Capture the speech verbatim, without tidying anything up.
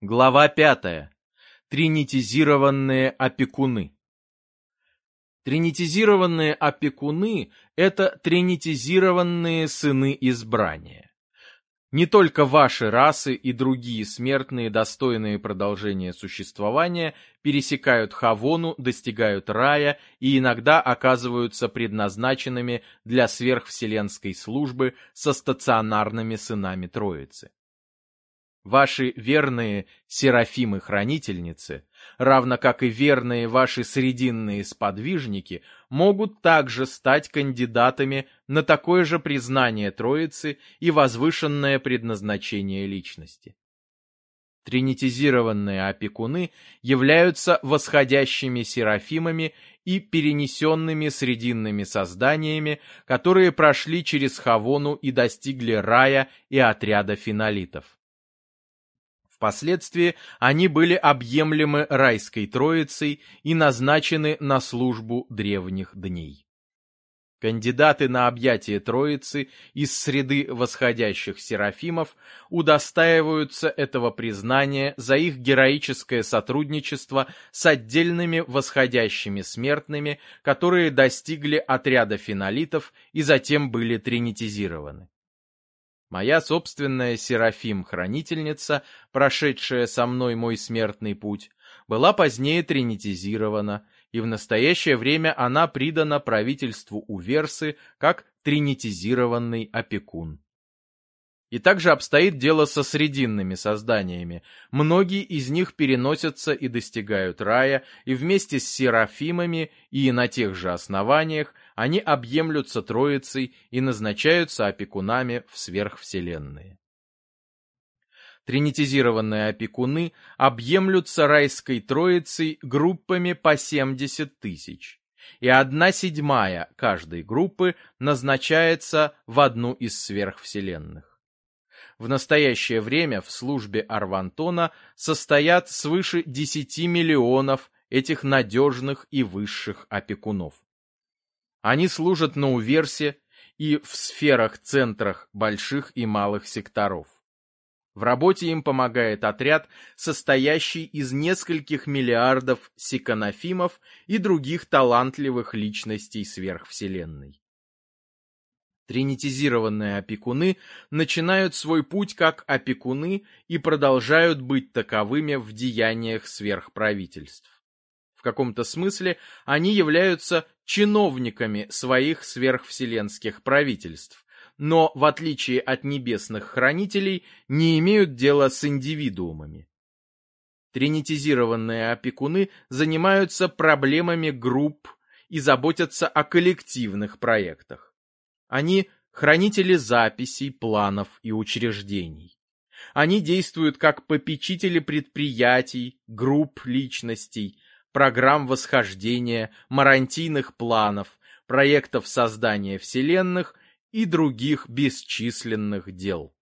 Глава пятая. Тринитизированные опекуны. Тринитизированные опекуны – это тринитизированные сыны избрания. Не только ваши расы и другие смертные, достойные продолжения существования, пересекают Хавону, достигают рая и иногда оказываются предназначенными для сверхвселенской службы со стационарными сынами Троицы. Ваши верные серафимы-хранительницы, равно как и верные ваши срединные сподвижники, могут также стать кандидатами на такое же признание Троицы и возвышенное предназначение личности. Тринитизированные опекуны являются восходящими серафимами и перенесенными срединными созданиями, которые прошли через Хавону и достигли рая и отряда фенолитов. Впоследствии они были объемлемы райской троицей и назначены на службу древних дней. Кандидаты на объятие Троицы из среды восходящих серафимов удостаиваются этого признания за их героическое сотрудничество с отдельными восходящими смертными, которые достигли отряда фенолитов и затем были тринитизированы. Моя собственная Серафим-хранительница, прошедшая со мной мой смертный путь, была позднее тринитизирована, и в настоящее время она придана правительству Уверсы как тринитизированный опекун. И также обстоит дело со срединными созданиями. Многие из них переносятся и достигают рая, и вместе с серафимами и на тех же основаниях они объемлются Троицей и назначаются опекунами в сверхвселенные. Тринитизированные опекуны объемлются райской Троицей группами по семьдесят тысяч, и одна седьмая каждой группы назначается в одну из сверхвселенных. В настоящее время в службе Арвантона состоят свыше десяти миллионов этих надежных и высших опекунов. Они служат на Уверсе и в сферах-центрах больших и малых секторов. В работе им помогает отряд, состоящий из нескольких миллиардов секонофимов и других талантливых личностей сверхвселенной. Тринитизированные опекуны начинают свой путь как опекуны и продолжают быть таковыми в деяниях сверхправительств. В каком-то смысле они являются чиновниками своих сверхвселенских правительств, но, в отличие от небесных хранителей, не имеют дела с индивидуумами. Тринитизированные опекуны занимаются проблемами групп и заботятся о коллективных проектах. Они хранители записей, планов и учреждений. Они действуют как попечители предприятий, групп личностей, программ восхождения, марантийных планов, проектов создания вселенных и других бесчисленных дел.